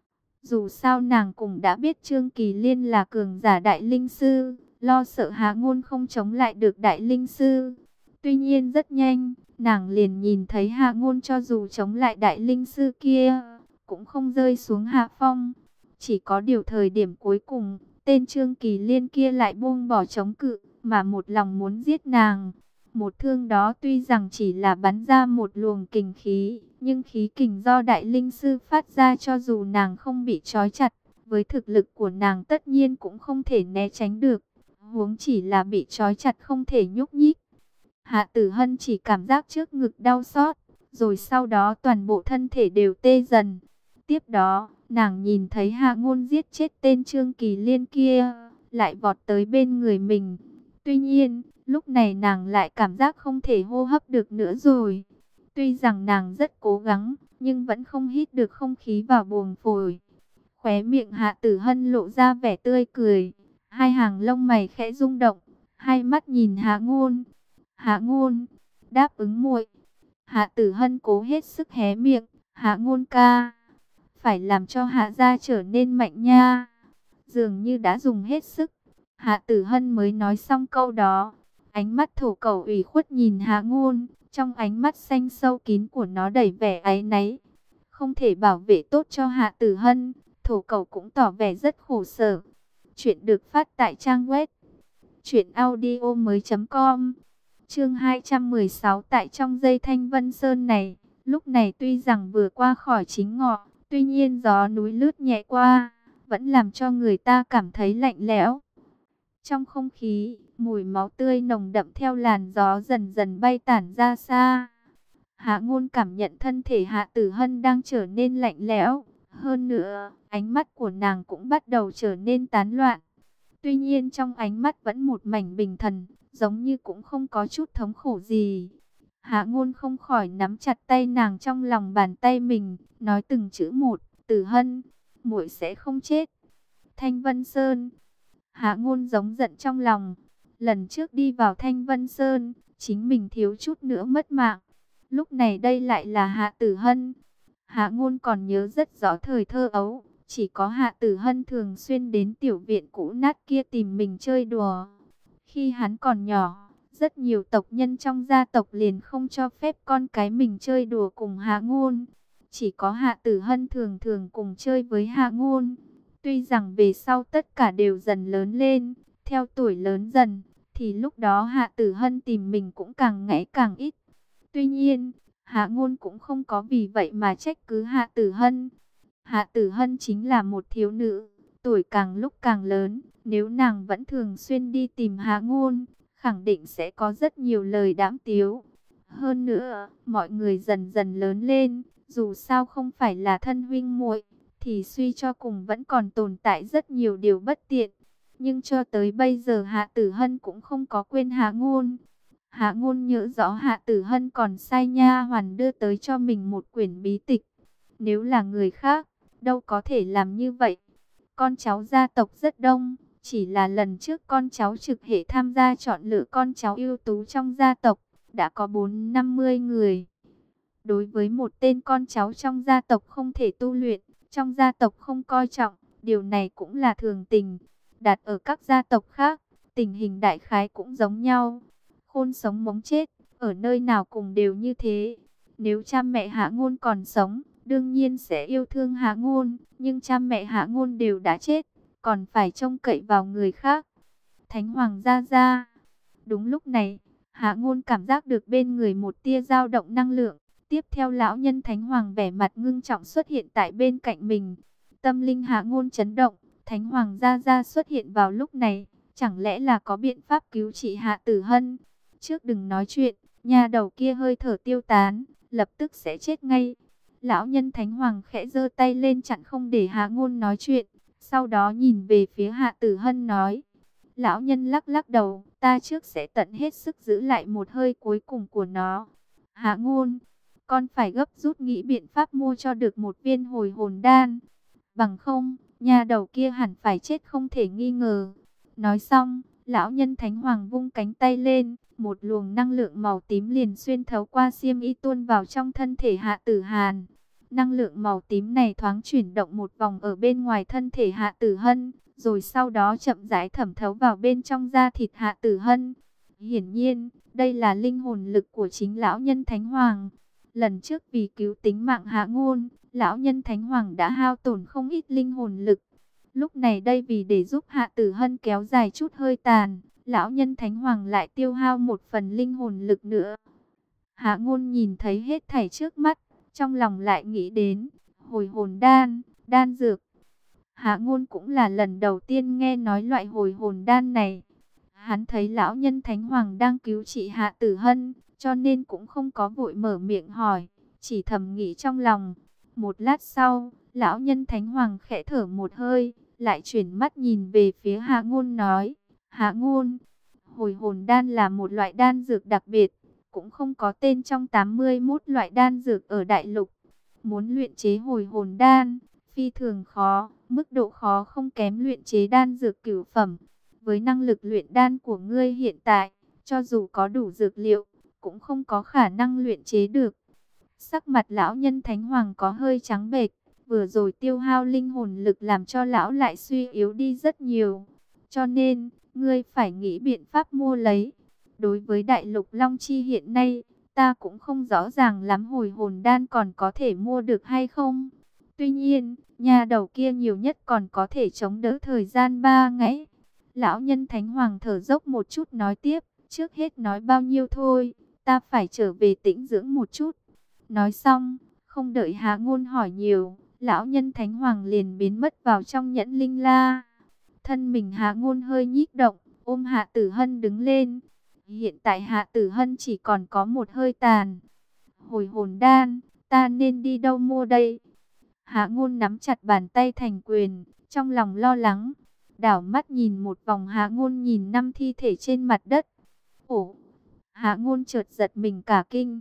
Dù sao nàng cũng đã biết Trương Kỳ Liên là cường giả Đại Linh Sư, lo sợ Hạ Ngôn không chống lại được Đại Linh Sư. Tuy nhiên rất nhanh, nàng liền nhìn thấy Hạ Ngôn cho dù chống lại Đại Linh Sư kia, cũng không rơi xuống hạ phong. Chỉ có điều thời điểm cuối cùng, tên Trương Kỳ Liên kia lại buông bỏ chống cự, mà một lòng muốn giết nàng. Một thương đó tuy rằng chỉ là bắn ra một luồng kình khí, nhưng khí kình do Đại Linh Sư phát ra cho dù nàng không bị trói chặt, với thực lực của nàng tất nhiên cũng không thể né tránh được. Huống chỉ là bị trói chặt không thể nhúc nhích. Hạ Tử Hân chỉ cảm giác trước ngực đau xót, rồi sau đó toàn bộ thân thể đều tê dần. Tiếp đó, nàng nhìn thấy Hạ Ngôn giết chết tên Trương Kỳ Liên kia, lại vọt tới bên người mình. Tuy nhiên, lúc này nàng lại cảm giác không thể hô hấp được nữa rồi. Tuy rằng nàng rất cố gắng, nhưng vẫn không hít được không khí vào buồng phổi. Khóe miệng Hạ Tử Hân lộ ra vẻ tươi cười, hai hàng lông mày khẽ rung động, hai mắt nhìn Hạ Ngôn. Hạ Ngôn, đáp ứng muội. Hạ Tử Hân cố hết sức hé miệng, Hạ Ngôn ca, phải làm cho Hạ gia trở nên mạnh nha. Dường như đã dùng hết sức, Hạ Tử Hân mới nói xong câu đó. Ánh mắt thổ cẩu ủy khuất nhìn Hạ Ngôn, trong ánh mắt xanh sâu kín của nó đầy vẻ áy náy. Không thể bảo vệ tốt cho Hạ Tử Hân, thổ cẩu cũng tỏ vẻ rất khổ sở. Chuyện được phát tại trang web truyệnaudiomoi.com. Chương 216. Tại trong dây Thanh Vân Sơn này, lúc này tuy rằng vừa qua khỏi chính ngọ, tuy nhiên gió núi lướt nhẹ qua, vẫn làm cho người ta cảm thấy lạnh lẽo. Trong không khí, mùi máu tươi nồng đậm theo làn gió dần dần bay tản ra xa. Hạ Ngôn cảm nhận thân thể Hạ Tử Hân đang trở nên lạnh lẽo. Hơn nữa, ánh mắt của nàng cũng bắt đầu trở nên tán loạn. Tuy nhiên trong ánh mắt vẫn một mảnh bình thần, giống như cũng không có chút thống khổ gì. Hạ Ngôn không khỏi nắm chặt tay nàng trong lòng bàn tay mình, nói từng chữ một, Tử Hân, muội sẽ không chết. Thanh Vân Sơn. Hạ Ngôn giống giận trong lòng. Lần trước đi vào Thanh Vân Sơn, chính mình thiếu chút nữa mất mạng. Lúc này đây lại là Hạ Tử Hân. Hạ Ngôn còn nhớ rất rõ thời thơ ấu, chỉ có Hạ Tử Hân thường xuyên đến tiểu viện cũ nát kia tìm mình chơi đùa. Khi hắn còn nhỏ, rất nhiều tộc nhân trong gia tộc liền không cho phép con cái mình chơi đùa cùng Hạ Ngôn. Chỉ có Hạ Tử Hân thường thường cùng chơi với Hạ Ngôn. Tuy rằng về sau tất cả đều dần lớn lên, theo tuổi lớn dần, thì lúc đó Hạ Tử Hân tìm mình cũng càng ngày càng ít. Tuy nhiên, Hạ Ngôn cũng không có vì vậy mà trách cứ Hạ Tử Hân. Hạ Tử Hân chính là một thiếu nữ, tuổi càng lúc càng lớn, nếu nàng vẫn thường xuyên đi tìm Hạ Ngôn, khẳng định sẽ có rất nhiều lời đãng tiếu. Hơn nữa, mọi người dần dần lớn lên, dù sao không phải là thân huynh muội, thì suy cho cùng vẫn còn tồn tại rất nhiều điều bất tiện. Nhưng cho tới bây giờ Hạ Tử Hân cũng không có quên Hạ Ngôn. Hạ Ngôn nhớ rõ Hạ Tử Hân còn sai nha hoàn đưa tới cho mình một quyển bí tịch. Nếu là người khác, đâu có thể làm như vậy. Con cháu gia tộc rất đông, chỉ là lần trước con cháu trực hệ tham gia chọn lựa con cháu ưu tú trong gia tộc, đã có 450 người. Đối với một tên con cháu trong gia tộc không thể tu luyện, trong gia tộc không coi trọng, điều này cũng là thường tình. Đặt ở các gia tộc khác, tình hình đại khái cũng giống nhau. Khôn sống mống chết, ở nơi nào cùng đều như thế. Nếu cha mẹ Hạ Ngôn còn sống, đương nhiên sẽ yêu thương Hạ Ngôn, nhưng cha mẹ Hạ Ngôn đều đã chết, còn phải trông cậy vào người khác. Thánh Hoàng gia gia. Đúng lúc này, Hạ Ngôn cảm giác được bên người một tia dao động năng lượng. Tiếp theo lão nhân Thánh Hoàng vẻ mặt ngưng trọng xuất hiện tại bên cạnh mình. Tâm linh Hạ Ngôn chấn động, Thánh Hoàng gia gia xuất hiện vào lúc này, chẳng lẽ là có biện pháp cứu trị Hạ Tử Hân? Trước đừng nói chuyện, nhà đầu kia hơi thở tiêu tán, lập tức sẽ chết ngay. Lão nhân Thánh Hoàng khẽ giơ tay lên chặn không để Hạ Ngôn nói chuyện, sau đó nhìn về phía Hạ Tử Hân nói. Lão nhân lắc lắc đầu, ta trước sẽ tận hết sức giữ lại một hơi cuối cùng của nó. Hạ Ngôn, con phải gấp rút nghĩ biện pháp mua cho được một viên hồi hồn đan. Bằng không, nhà đầu kia hẳn phải chết không thể nghi ngờ. Nói xong, lão nhân Thánh Hoàng vung cánh tay lên, một luồng năng lượng màu tím liền xuyên thấu qua xiêm y tuôn vào trong thân thể Hạ Tử Hàn. Năng lượng màu tím này thoáng chuyển động một vòng ở bên ngoài thân thể Hạ Tử Hân, rồi sau đó chậm rãi thẩm thấu vào bên trong da thịt Hạ Tử Hân. Hiển nhiên, đây là linh hồn lực của chính lão nhân Thánh Hoàng. Lần trước vì cứu tính mạng Hạ Ngôn, lão nhân Thánh Hoàng đã hao tổn không ít linh hồn lực. Lúc này đây vì để giúp Hạ Tử Hân kéo dài chút hơi tàn, lão nhân Thánh Hoàng lại tiêu hao một phần linh hồn lực nữa. Hạ Ngôn nhìn thấy hết thảy trước mắt, trong lòng lại nghĩ đến hồi hồn đan, đan dược. Hạ Ngôn cũng là lần đầu tiên nghe nói loại hồi hồn đan này. Hắn thấy lão nhân Thánh Hoàng đang cứu trị Hạ Tử Hân, cho nên cũng không có vội mở miệng hỏi, chỉ thầm nghĩ trong lòng. Một lát sau, lão nhân Thánh Hoàng khẽ thở một hơi, lại chuyển mắt nhìn về phía Hạ Ngôn nói, Hạ Ngôn, hồi hồn đan là một loại đan dược đặc biệt, cũng không có tên trong 81 loại đan dược ở đại lục. Muốn luyện chế hồi hồn đan, phi thường khó, mức độ khó không kém luyện chế đan dược cửu phẩm. Với năng lực luyện đan của ngươi hiện tại, cho dù có đủ dược liệu, cũng không có khả năng luyện chế được. Sắc mặt lão nhân Thánh Hoàng có hơi trắng bệch, vừa rồi tiêu hao linh hồn lực làm cho lão lại suy yếu đi rất nhiều. Cho nên, ngươi phải nghĩ biện pháp mua lấy. Đối với đại lục Long Chi hiện nay, ta cũng không rõ ràng lắm hồi hồn đan còn có thể mua được hay không. Tuy nhiên, nhà đầu kia nhiều nhất còn có thể chống đỡ thời gian 3 ngày. Lão nhân Thánh Hoàng thở dốc một chút nói tiếp, trước hết nói bao nhiêu thôi, ta phải trở về tĩnh dưỡng một chút. Nói xong, không đợi Hạ Ngôn hỏi nhiều, lão nhân Thánh Hoàng liền biến mất vào trong nhẫn linh la. Thân mình Hạ Ngôn hơi nhích động, ôm Hạ Tử Hân đứng lên. Hiện tại Hạ Tử Hân chỉ còn có một hơi tàn. Hồi hồn đan, ta nên đi đâu mua đây? Hạ Ngôn nắm chặt bàn tay thành quyền, trong lòng lo lắng. Đảo mắt nhìn một vòng, Hạ Ngôn nhìn 5 thi thể trên mặt đất. Ồ! Hạ Ngôn chợt giật mình cả kinh.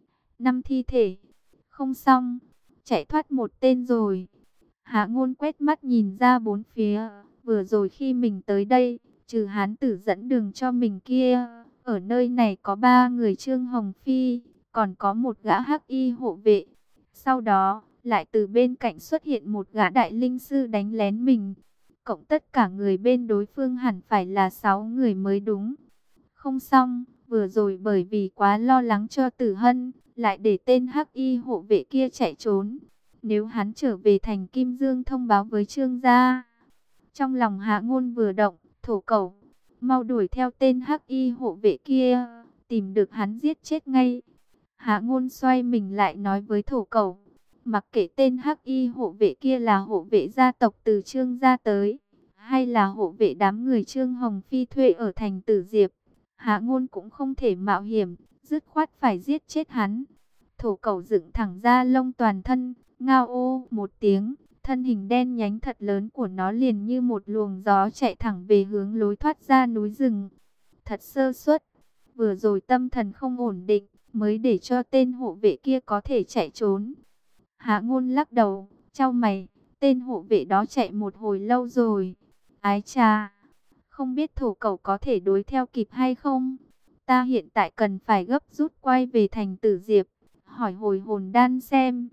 5 thi thể, không xong, chạy thoát một tên rồi. Hạ Ngôn quét mắt nhìn ra bốn phía, vừa rồi khi mình tới đây, trừ hán tử dẫn đường cho mình kia, ở nơi này có 3 người Trương Hồng Phi, còn có một gã hắc y hộ vệ. Sau đó, lại từ bên cạnh xuất hiện một gã đại linh sư đánh lén mình. Cộng tất cả người bên đối phương hẳn phải là 6 người mới đúng. Không xong, vừa rồi bởi vì quá lo lắng cho Tử Hân, lại để tên hắc y hộ vệ kia chạy trốn. Nếu hắn trở về thành Kim Dương thông báo với Trương gia. Trong lòng Hạ Ngôn vừa động, thổ cẩu, mau đuổi theo tên hắc y hộ vệ kia, tìm được hắn giết chết ngay. Hạ Ngôn xoay mình lại nói với thổ cẩu, mặc kệ tên hắc y hộ vệ kia là hộ vệ gia tộc từ Trương gia tới, hay là hộ vệ đám người Trương Hồng Phi thuê ở thành Tử Diệp, Hạ Ngôn cũng không thể mạo hiểm, dứt khoát phải giết chết hắn. Thổ cẩu dựng thẳng ra lông toàn thân, ngao ô một tiếng, thân hình đen nhánh thật lớn của nó liền như một luồng gió chạy thẳng về hướng lối thoát ra núi rừng. Thật sơ suất, vừa rồi tâm thần không ổn định, mới để cho tên hộ vệ kia có thể chạy trốn. Hạ Ngôn lắc đầu, chau mày, tên hộ vệ đó chạy một hồi lâu rồi. Ái chà, không biết thổ cẩu có thể đối theo kịp hay không? Ta hiện tại cần phải gấp rút quay về thành Tử Diệp, hỏi hồi hồn đan xem.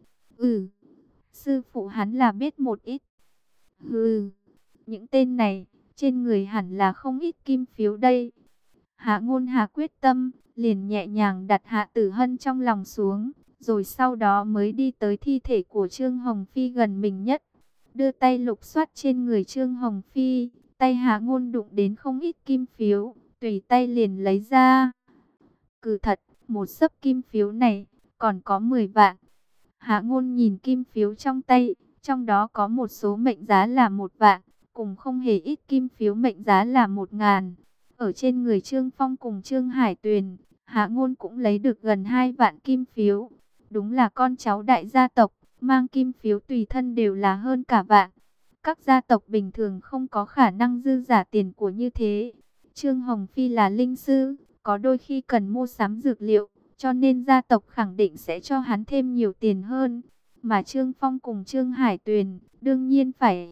Sư phụ hắn là biết một ít. Những tên này, trên người hẳn là không ít kim phiếu đây. Hạ Ngôn hạ quyết tâm, liền nhẹ nhàng đặt Hạ Tử Hân trong lòng xuống, rồi sau đó mới đi tới thi thể của Trương Hồng Phi gần mình nhất. Đưa tay lục soát trên người Trương Hồng Phi, tay Hạ Ngôn đụng đến không ít kim phiếu, tùy tay liền lấy ra. Cừ thật, một xấp kim phiếu này, còn có 10 vạn. Hạ Ngôn nhìn kim phiếu trong tay, trong đó có một số mệnh giá là 1 vạn, cùng không hề ít kim phiếu mệnh giá là 1.000. Ở trên người Trương Phong cùng Trương Hải Tuyền, Hạ Ngôn cũng lấy được gần 2 vạn kim phiếu. Đúng là con cháu đại gia tộc, mang kim phiếu tùy thân đều là hơn cả vạn. Các gia tộc bình thường không có khả năng dư giả tiền của như thế. Trương Hồng Phi là linh sư, có đôi khi cần mua sắm dược liệu, cho nên gia tộc khẳng định sẽ cho hắn thêm nhiều tiền hơn. Mà Trương Phong cùng Trương Hải Tuyền đương nhiên phải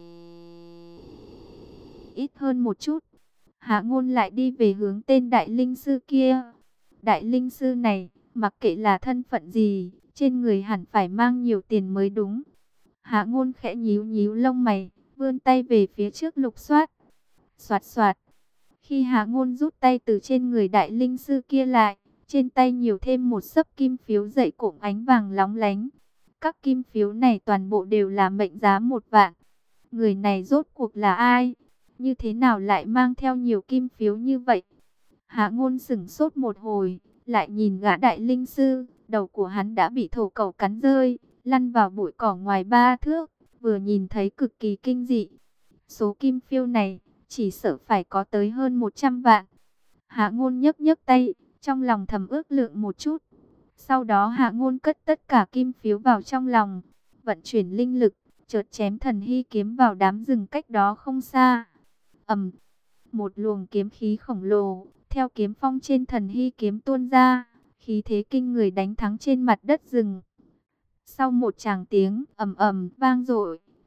ít hơn một chút. Hạ Ngôn lại đi về hướng tên đại linh sư kia. Đại linh sư này, mặc kệ là thân phận gì, trên người hẳn phải mang nhiều tiền mới đúng. Hạ Ngôn khẽ nhíu nhíu lông mày, vươn tay về phía trước lục soát. Soạt soạt. Khi Hạ Ngôn rút tay từ trên người đại linh sư kia lại, trên tay nhiều thêm một xấp kim phiếu dậy cộm ánh vàng lóng lánh. Các kim phiếu này toàn bộ đều là mệnh giá 1 vạn. Người này rốt cuộc là ai? Như thế nào lại mang theo nhiều kim phiếu như vậy? Hạ Ngôn sửng sốt một hồi, lại nhìn gã đại linh sư, đầu của hắn đã bị thổ cẩu cắn rơi, lăn vào bụi cỏ ngoài 3 thước, vừa nhìn thấy cực kỳ kinh dị. Số kim phiếu này, chỉ sợ phải có tới hơn 100 vạn. Hạ Ngôn nhấc nhấc tay, trong lòng thầm ước lượng một chút. Sau đó Hạ Ngôn cất tất cả kim phiếu vào trong lòng, vận chuyển linh lực, chợt chém thần hy kiếm vào đám rừng cách đó không xa. Một luồng kiếm khí khổng lồ, theo kiếm phong trên thần hy kiếm tuôn ra, khí thế kinh người đánh thắng trên mặt đất rừng. Sau một tràng tiếng ầm ầm vang dội,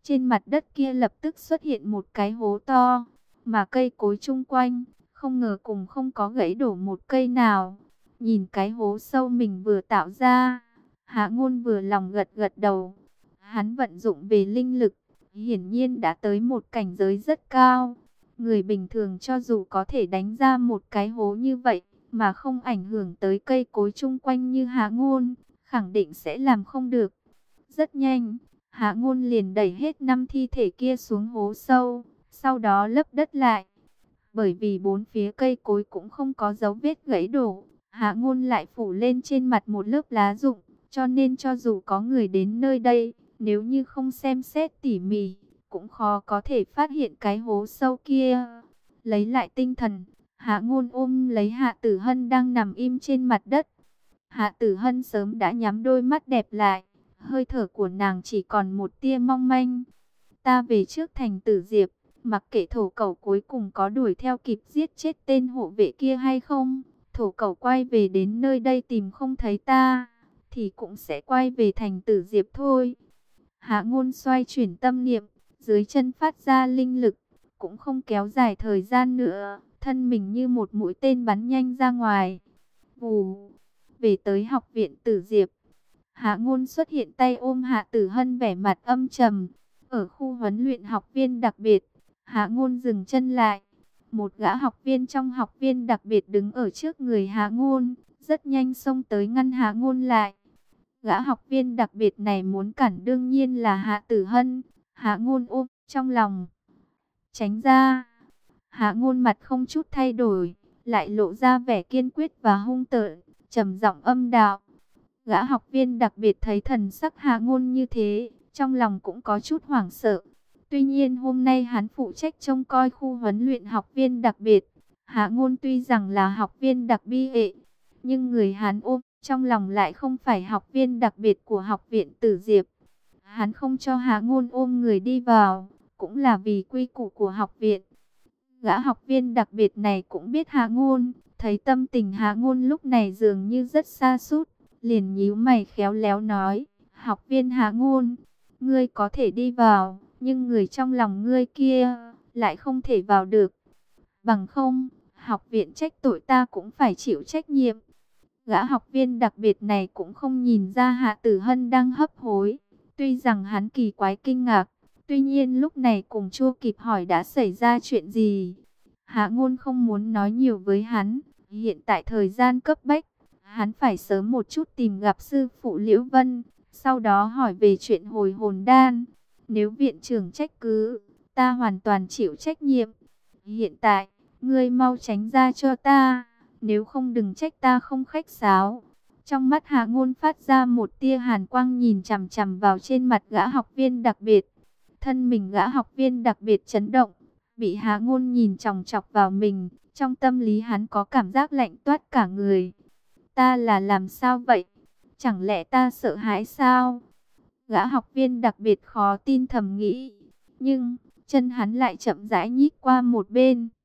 Trên mặt đất kia lập tức xuất hiện một cái hố to, mà cây cối chung quanh, không ngờ cùng không có gãy đổ một cây nào. Nhìn cái hố sâu mình vừa tạo ra, Hạ Ngôn vừa lòng gật gật đầu. Hắn vận dụng về linh lực, hiển nhiên đã tới một cảnh giới rất cao. Người bình thường cho dù có thể đánh ra một cái hố như vậy, mà không ảnh hưởng tới cây cối chung quanh như Hạ Ngôn, khẳng định sẽ làm không được. Rất nhanh, Hạ Ngôn liền đẩy hết 5 thi thể kia xuống hố sâu, sau đó lấp đất lại. Bởi vì bốn phía cây cối cũng không có dấu vết gãy đổ, Hạ Ngôn lại phủ lên trên mặt một lớp lá rụng, cho nên cho dù có người đến nơi đây, nếu như không xem xét tỉ mỉ, cũng khó có thể phát hiện cái hố sâu kia. Lấy lại tinh thần, Hạ Ngôn ôm lấy Hạ Tử Hân đang nằm im trên mặt đất. Hạ Tử Hân sớm đã nhắm đôi mắt đẹp lại, hơi thở của nàng chỉ còn một tia mong manh. Ta về trước thành Tử Diệp, mặc kệ thổ cẩu cuối cùng có đuổi theo kịp giết chết tên hộ vệ kia hay không, thổ cẩu quay về đến nơi đây tìm không thấy ta, thì cũng sẽ quay về thành Tử Diệp thôi. Hạ Ngôn xoay chuyển tâm niệm, dưới chân phát ra linh lực, cũng không kéo dài thời gian nữa, thân mình như một mũi tên bắn nhanh ra ngoài. Vù, về tới học viện Tử Diệp. Hạ Ngôn xuất hiện tay ôm Hạ Tử Hân vẻ mặt âm trầm. Ở khu huấn luyện học viên đặc biệt, Hạ Ngôn dừng chân lại. Một gã học viên trong học viên đặc biệt đứng ở trước người Hạ Ngôn, rất nhanh xông tới ngăn Hạ Ngôn lại. Gã học viên đặc biệt này muốn cản đương nhiên là Hạ Tử Hân. Hạ Ngôn ôm trong lòng, tránh ra. Hạ Ngôn mặt không chút thay đổi, lại lộ ra vẻ kiên quyết và hung tợn, trầm giọng âm đạo. Gã học viên đặc biệt thấy thần sắc Hạ Ngôn như thế, trong lòng cũng có chút hoảng sợ. Tuy nhiên hôm nay hắn phụ trách trông coi khu huấn luyện học viên đặc biệt. Hạ Ngôn tuy rằng là học viên đặc bi hệ, nhưng người hắn ôm trong lòng lại không phải học viên đặc biệt của học viện Tử Diệp. Hắn không cho Hạ Ngôn ôm người đi vào, cũng là vì quy củ của học viện. Gã học viên đặc biệt này cũng biết Hạ Ngôn, thấy tâm tình Hạ Ngôn lúc này dường như rất sa sút, liền nhíu mày khéo léo nói, học viên Hạ Ngôn, ngươi có thể đi vào, nhưng người trong lòng ngươi kia lại không thể vào được. Bằng không, học viện trách tội ta cũng phải chịu trách nhiệm. Gã học viên đặc biệt này cũng không nhìn ra Hạ Tử Hân đang hấp hối. Tuy rằng hắn kỳ quái kinh ngạc, tuy nhiên lúc này cũng chưa kịp hỏi đã xảy ra chuyện gì. Hạ Ngôn không muốn nói nhiều với hắn, hiện tại thời gian cấp bách, hắn phải sớm một chút tìm gặp sư phụ Liễu Vân, sau đó hỏi về chuyện hồi hồn đan. Nếu viện trưởng trách cứ, ta hoàn toàn chịu trách nhiệm. Hiện tại, ngươi mau tránh ra cho ta, nếu không đừng trách ta không khách sáo. Trong mắt Hạ Ngôn phát ra một tia hàn quang nhìn chằm chằm vào trên mặt gã học viên đặc biệt. Thân mình gã học viên đặc biệt chấn động, bị Hạ Ngôn nhìn chòng chọc vào mình, trong tâm lý hắn có cảm giác lạnh toát cả người. Ta là làm sao vậy? Chẳng lẽ ta sợ hãi sao? Gã học viên đặc biệt khó tin thầm nghĩ, nhưng chân hắn lại chậm rãi nhích qua một bên,